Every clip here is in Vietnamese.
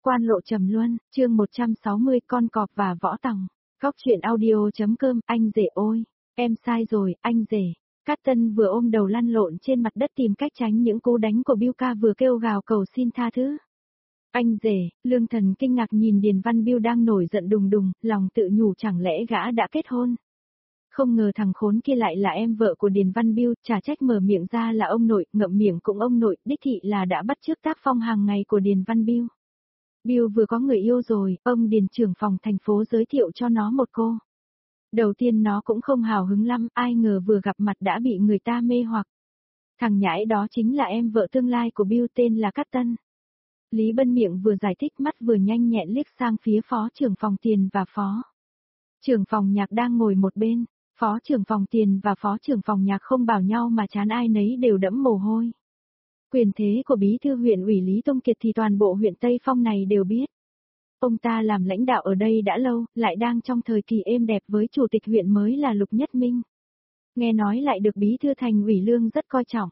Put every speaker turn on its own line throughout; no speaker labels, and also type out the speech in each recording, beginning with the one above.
Quan lộ trầm luân, chương 160 con cọp và võ tòng. Góc chuyện audio.com, anh rể ôi, em sai rồi, anh rể. Cát Tân vừa ôm đầu lăn lộn trên mặt đất tìm cách tránh những cú đánh của Biêu ca vừa kêu gào cầu xin tha thứ. Anh rể, Lương Thần kinh ngạc nhìn Điền Văn Biêu đang nổi giận đùng đùng, lòng tự nhủ chẳng lẽ gã đã kết hôn. Không ngờ thằng khốn kia lại là em vợ của Điền Văn Biêu, chả trách mở miệng ra là ông nội, ngậm miệng cũng ông nội, đích thị là đã bắt chước tác phong hàng ngày của Điền Văn Biêu. Bill vừa có người yêu rồi, ông Điền trưởng phòng thành phố giới thiệu cho nó một cô. Đầu tiên nó cũng không hào hứng lắm, ai ngờ vừa gặp mặt đã bị người ta mê hoặc. Thằng nhãi đó chính là em vợ tương lai của Bill tên là Cát Tân. Lý Bân miệng vừa giải thích mắt vừa nhanh nhẹn liếc sang phía phó trưởng phòng tiền và phó trưởng phòng nhạc đang ngồi một bên. Phó trưởng phòng tiền và phó trưởng phòng nhạc không bảo nhau mà chán ai nấy đều đẫm mồ hôi. Quyền thế của bí thư huyện ủy Lý Tông Kiệt thì toàn bộ huyện Tây Phong này đều biết. Ông ta làm lãnh đạo ở đây đã lâu, lại đang trong thời kỳ êm đẹp với chủ tịch huyện mới là Lục Nhất Minh. Nghe nói lại được bí thư thành ủy Lương rất coi trọng.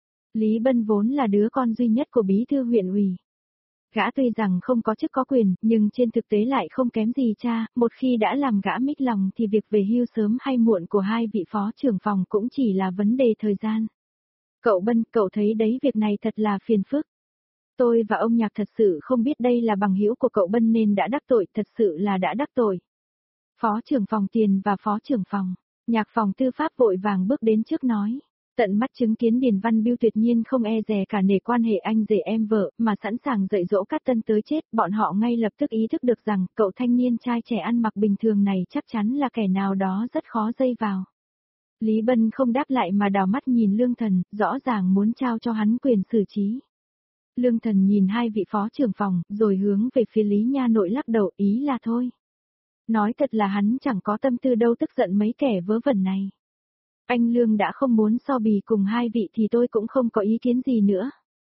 Lý Bân vốn là đứa con duy nhất của bí thư huyện ủy. Gã tuy rằng không có chức có quyền, nhưng trên thực tế lại không kém gì cha, một khi đã làm gã mít lòng thì việc về hưu sớm hay muộn của hai vị phó trưởng phòng cũng chỉ là vấn đề thời gian. Cậu Bân, cậu thấy đấy việc này thật là phiền phức. Tôi và ông Nhạc thật sự không biết đây là bằng hữu của cậu Bân nên đã đắc tội, thật sự là đã đắc tội. Phó trưởng phòng tiền và phó trưởng phòng, nhạc phòng tư pháp vội vàng bước đến trước nói. Tận mắt chứng kiến Điền Văn Biêu tuyệt nhiên không e dè cả nể quan hệ anh rể em vợ, mà sẵn sàng dạy dỗ Cát Tân tới chết, bọn họ ngay lập tức ý thức được rằng cậu thanh niên trai trẻ ăn mặc bình thường này chắc chắn là kẻ nào đó rất khó dây vào. Lý Bân không đáp lại mà đảo mắt nhìn Lương Thần, rõ ràng muốn trao cho hắn quyền xử trí. Lương Thần nhìn hai vị phó trưởng phòng, rồi hướng về phía Lý Nha Nội lắc đầu, ý là thôi. Nói thật là hắn chẳng có tâm tư đâu tức giận mấy kẻ vớ vẩn này. Anh Lương đã không muốn so bì cùng hai vị thì tôi cũng không có ý kiến gì nữa.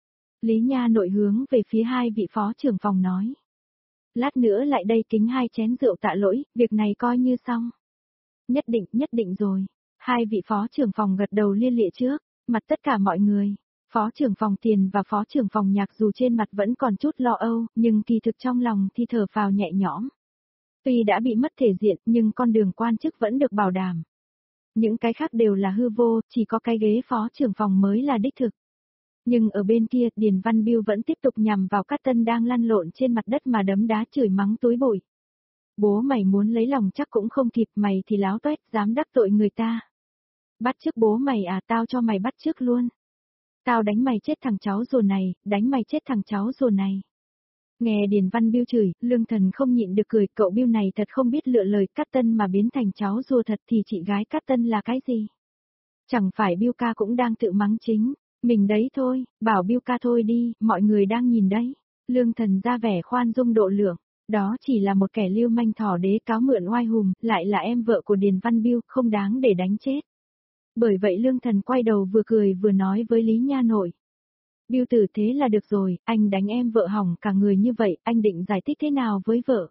Lý Nha Nội hướng về phía hai vị phó trưởng phòng nói. Lát nữa lại đây kính 2 chén rượu tạ lỗi, việc này coi như xong. Nhất định rồi. Hai vị phó trưởng phòng gật đầu lia lịa trước, mặt tất cả mọi người. Phó trưởng phòng tiền và phó trưởng phòng nhạc dù trên mặt vẫn còn chút lo âu, nhưng kỳ thực trong lòng thì thở phào nhẹ nhõm. Tuy đã bị mất thể diện nhưng con đường quan chức vẫn được bảo đảm. Những cái khác đều là hư vô, chỉ có cái ghế phó trưởng phòng mới là đích thực. Nhưng ở bên kia, Điền Văn Biêu vẫn tiếp tục nhằm vào Cát Tân đang lăn lộn trên mặt đất mà đấm đá chửi mắng túi bụi. Bố mày muốn lấy lòng chắc cũng không kịp, mày thì láo toét, dám đắc tội người ta. Bắt chước bố mày à, tao cho mày bắt chước luôn. Tao đánh mày chết thằng cháu rùa này, đánh mày chết thằng cháu rùa này. Nghe Điền Văn Biêu chửi, Lương Thần không nhịn được cười, cậu Biêu này thật không biết lựa lời, Cát Tân mà biến thành cháu rùa thật thì chị gái Cát Tân là cái gì? Chẳng phải Biêu ca cũng đang tự mắng chính mình đấy thôi, bảo Biêu ca thôi đi, mọi người đang nhìn đấy. Lương Thần ra vẻ khoan dung độ lượng, đó chỉ là một kẻ lưu manh thỏ đế cáo mượn oai hùng, lại là em vợ của Điền Văn Biêu, không đáng để đánh chết. Bởi vậy Lương Thần quay đầu vừa cười vừa nói với Lý Nha Nội. Biêu tử thế là được rồi, anh đánh em vợ hỏng cả người như vậy, anh định giải thích thế nào với vợ?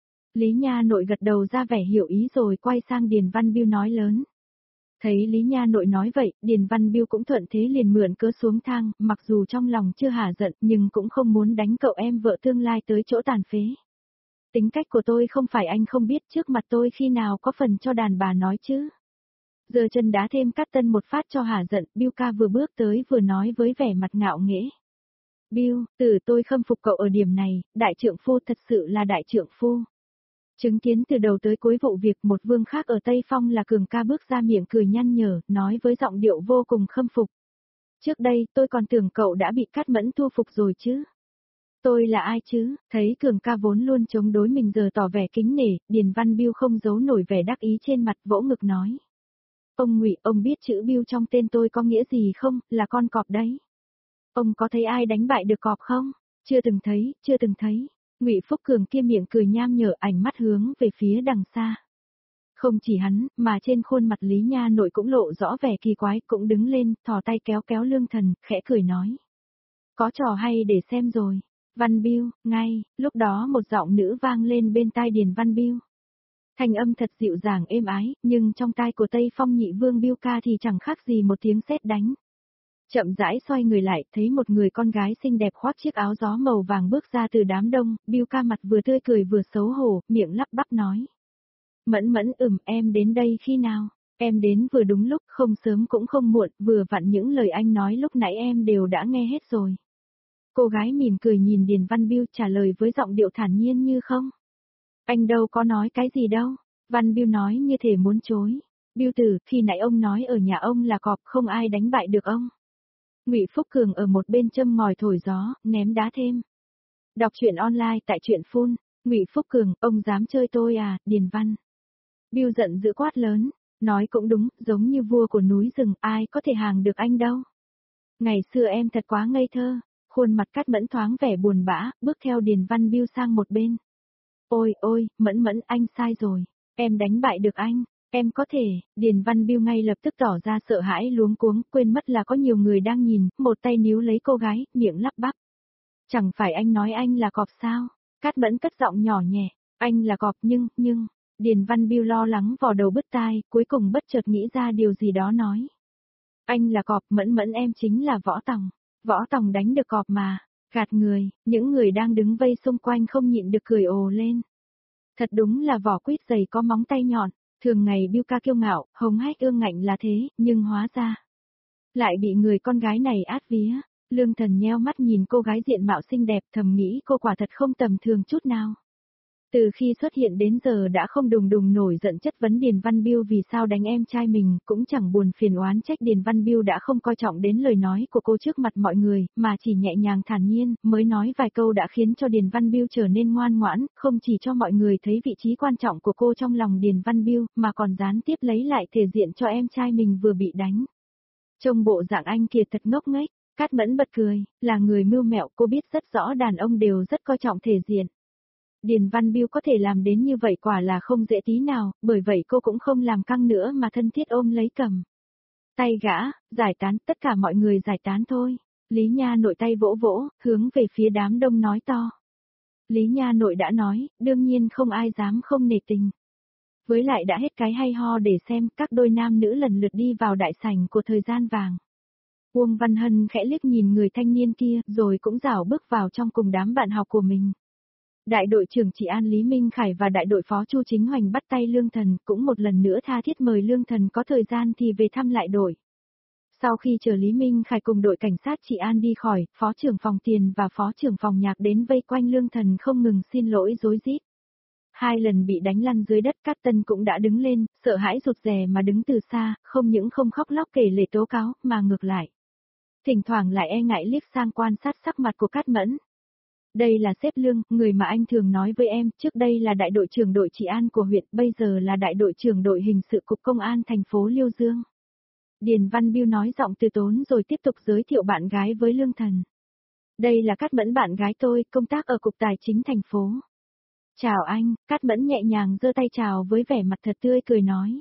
Lý Nha Nội gật đầu ra vẻ hiểu ý rồi quay sang Điền Văn Biêu nói lớn. Thấy Lý Nha Nội nói vậy, Điền Văn Biêu cũng thuận thế liền mượn cớ xuống thang, mặc dù trong lòng chưa hả giận nhưng cũng không muốn đánh cậu em vợ tương lai tới chỗ tàn phế. Tính cách của tôi không phải anh không biết, trước mặt tôi khi nào có phần cho đàn bà nói chứ. Giờ chân đá thêm Cát Tân một phát cho hả giận, Biêu ca vừa bước tới vừa nói với vẻ mặt ngạo nghễ. Biêu, từ tôi khâm phục cậu ở điểm này, đại trượng phu thật sự là đại trượng phu. Chứng kiến từ đầu tới cuối vụ việc, một vương khác ở Tây Phong là Cường ca bước ra miệng cười nhăn nhở, nói với giọng điệu vô cùng khâm phục. Trước đây, tôi còn tưởng cậu đã bị Cát Mẫn thu phục rồi chứ. Tôi là ai chứ? Thấy Cường ca vốn luôn chống đối mình giờ tỏ vẻ kính nể, Điền Văn Biêu không giấu nổi vẻ đắc ý trên mặt, vỗ ngực nói. Ông Ngụy, ông biết chữ Biêu trong tên tôi có nghĩa gì không, là con cọp đấy. Ông có thấy ai đánh bại được cọp không? Chưa từng thấy. Ngụy Phúc Cường kia miệng cười nham nhở, ánh mắt hướng về phía đằng xa. Không chỉ hắn, mà trên khuôn mặt Lý Nha Nội cũng lộ rõ vẻ kỳ quái, cũng đứng lên, thò tay kéo kéo Lương Thần, khẽ cười nói. Có trò hay để xem rồi. Văn Biêu, ngay, lúc đó một giọng nữ vang lên bên tai Điền Văn Biêu. Thanh âm thật dịu dàng êm ái, nhưng trong tai của Tây Phong nhị vương Biêu ca thì chẳng khác gì một tiếng sét đánh. Chậm rãi xoay người lại, thấy một người con gái xinh đẹp khoác chiếc áo gió màu vàng bước ra từ đám đông, Bill ca mặt vừa tươi cười vừa xấu hổ, miệng lắp bắp nói. Mẫn mẫn em đến đây khi nào? Em đến vừa đúng lúc, không sớm cũng không muộn, vừa vặn những lời anh nói lúc nãy em đều đã nghe hết rồi. Cô gái mỉm cười nhìn Điền Văn Bill trả lời với giọng điệu thản nhiên như không. Anh đâu có nói cái gì đâu. Văn Bill nói như thể muốn chối. Bill tử, khi nãy ông nói ở nhà ông là cọp, không ai đánh bại được ông. Ngụy Phúc Cường ở một bên châm ngòi thổi gió, ném đá thêm. Đọc truyện online tại truyện phun. Ngụy Phúc Cường, ông dám chơi tôi à, Điền Văn. Bill giận dữ quát lớn, nói cũng đúng, giống như vua của núi rừng, ai có thể hàng được anh đâu. Ngày xưa em thật quá ngây thơ, khuôn mặt Cát Mẫn thoáng vẻ buồn bã, bước theo Điền Văn Bill sang một bên. Ôi ôi, Mẫn anh sai rồi, em đánh bại được anh, em có thể, Điền Văn Bill ngay lập tức tỏ ra sợ hãi luống cuống, quên mất là có nhiều người đang nhìn, một tay níu lấy cô gái, miệng lắp bắp. Chẳng phải anh nói anh là cọp sao? Cát Mẫn cất giọng nhỏ nhẹ, anh là cọp nhưng, Điền Văn Bill lo lắng vò đầu bứt tai, cuối cùng bất chợt nghĩ ra điều gì đó nói. Anh là cọp, Mẫn em chính là Võ Tòng. Võ Tòng đánh được cọp mà, gạt người, những người đang đứng vây xung quanh không nhịn được cười ồ lên. Thật đúng là vỏ quýt dày có móng tay nhọn, thường ngày Bill ca kiêu ngạo, hống hách ương ngạnh là thế, nhưng hóa ra lại bị người con gái này át vía. Lương Thần nheo mắt nhìn cô gái diện mạo xinh đẹp, thầm nghĩ cô quả thật không tầm thường chút nào. Từ khi xuất hiện đến giờ đã không đùng nổi giận chất vấn Điền Văn Bill vì sao đánh em trai mình, cũng chẳng buồn phiền oán trách Điền Văn Bill đã không coi trọng đến lời nói của cô trước mặt mọi người, mà chỉ nhẹ nhàng thản nhiên, mới nói vài câu đã khiến cho Điền Văn Bill trở nên ngoan ngoãn, không chỉ cho mọi người thấy vị trí quan trọng của cô trong lòng Điền Văn Bill, mà còn gián tiếp lấy lại thể diện cho em trai mình vừa bị đánh. Trông bộ dạng anh Kiệt thật ngốc nghếch, Cát Mẫn bật cười, là người mưu mẹo, cô biết rất rõ đàn ông đều rất coi trọng thể diện. Điền Văn Bill có thể làm đến như vậy quả là không dễ tí nào, bởi vậy cô cũng không làm căng nữa mà thân thiết ôm lấy cầm. Tay gã, giải tán, tất cả mọi người giải tán thôi. Lý Nha Nội tay vỗ vỗ, hướng về phía đám đông nói to. Lý Nha Nội đã nói, đương nhiên không ai dám không nể tình. Với lại đã hết cái hay ho để xem các đôi nam nữ lần lượt đi vào đại sảnh của thời gian vàng. Uông Văn Hân khẽ liếc nhìn người thanh niên kia rồi cũng rảo bước vào trong cùng đám bạn học của mình. Đại đội trưởng Trị An Lý Minh Khải và đại đội phó Chu Chính Hoành bắt tay Lương Thần, cũng một lần nữa tha thiết mời Lương Thần có thời gian thì về thăm lại đội. Sau khi chờ Lý Minh Khải cùng đội cảnh sát Trị An đi khỏi, phó trưởng phòng tiền và phó trưởng phòng nhạc đến vây quanh Lương Thần không ngừng xin lỗi rối rít. 2 lần bị đánh lăn dưới đất, Cát Tân cũng đã đứng lên, sợ hãi rụt rè mà đứng từ xa, không những không khóc lóc kể lể tố cáo, mà ngược lại. Thỉnh thoảng lại e ngại liếc sang quan sát sắc mặt của Cát Mẫn. Đây là sếp Lương, người mà anh thường nói với em, trước đây là đại đội trưởng đội trị an của huyện, bây giờ là đại đội trưởng đội hình sự cục công an thành phố Liêu Dương. Điền Văn Bill nói giọng từ tốn rồi tiếp tục giới thiệu bạn gái với Lương Thần. Đây là Cát Mẫn bạn gái tôi, công tác ở cục tài chính thành phố. Chào anh, Cát Mẫn nhẹ nhàng giơ tay chào với vẻ mặt thật tươi cười nói.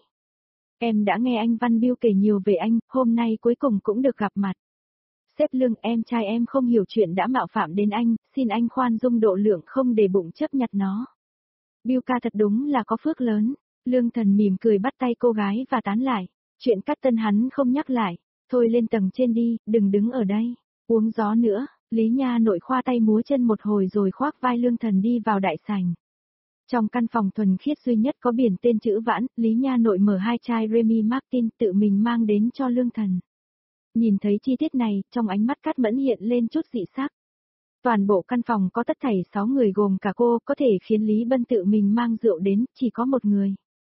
Em đã nghe anh Văn Bill kể nhiều về anh, hôm nay cuối cùng cũng được gặp mặt. Sếp Lương, em trai em không hiểu chuyện đã mạo phạm đến anh, xin anh khoan dung độ lượng không để bụng chấp nhặt nó. Bill ca thật đúng là có phước lớn. Lương Thần mỉm cười bắt tay cô gái và tán lại. Chuyện Cát Tân hắn không nhắc lại. Thôi lên tầng trên đi, đừng đứng ở đây. Uống gió nữa. Lý Nha Nội khoa tay múa chân một hồi rồi khoác vai Lương Thần đi vào đại sảnh. Trong căn phòng thuần khiết duy nhất có biển tên chữ Vãn, Lý Nha Nội mở 2 chai Remy Martin tự mình mang đến cho Lương Thần. Nhìn thấy chi tiết này, trong ánh mắt Cát Mẫn hiện lên chút dị sắc. Toàn bộ căn phòng có tất thảy 6 người gồm cả cô, có thể khiến Lý Bân tự mình mang rượu đến, chỉ có một người.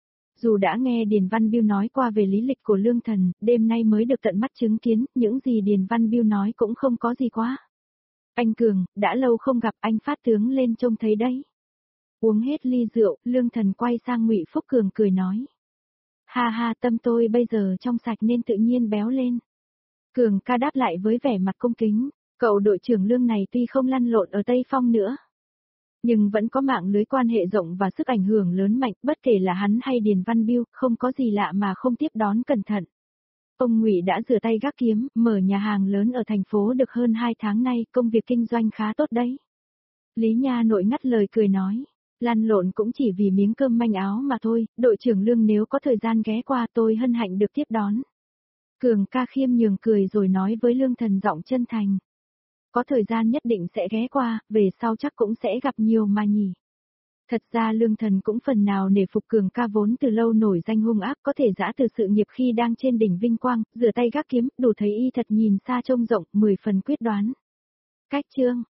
Dù đã nghe Điền Văn Bill nói qua về lý lịch của Lương Thần, đêm nay mới được tận mắt chứng kiến, những gì Điền Văn Bill nói cũng không có gì quá. Anh Cường, đã lâu không gặp, anh phát tướng lên trông thấy đấy. Uống hết ly rượu, Lương Thần quay sang Ngụy Phúc Cường cười nói. Ha ha, tâm tôi bây giờ trong sạch nên tự nhiên béo lên. Cường ca đáp lại với vẻ mặt cung kính, cậu đội trưởng Lương này tuy không lăn lộn ở Tây Phong nữa, nhưng vẫn có mạng lưới quan hệ rộng và sức ảnh hưởng lớn mạnh, bất kể là hắn hay Điền Văn Bill, không có gì lạ mà không tiếp đón cẩn thận. Ông Ngụy đã rửa tay gác kiếm, mở nhà hàng lớn ở thành phố được hơn 2 tháng nay, công việc kinh doanh khá tốt đấy. Lý Nha Nội ngắt lời cười nói, lăn lộn cũng chỉ vì miếng cơm manh áo mà thôi, đội trưởng Lương nếu có thời gian ghé qua tôi hân hạnh được tiếp đón. Cường ca khiêm nhường cười rồi nói với Lương Thần giọng chân thành. Có thời gian nhất định sẽ ghé qua, về sau chắc cũng sẽ gặp nhiều mà nhỉ. Thật ra Lương Thần cũng phần nào nể phục Cường ca vốn từ lâu nổi danh hung ác, có thể giã từ sự nghiệp khi đang trên đỉnh vinh quang, rửa tay gác kiếm, đủ thấy y thật nhìn xa trông rộng, 10 phần quyết đoán. Cách chương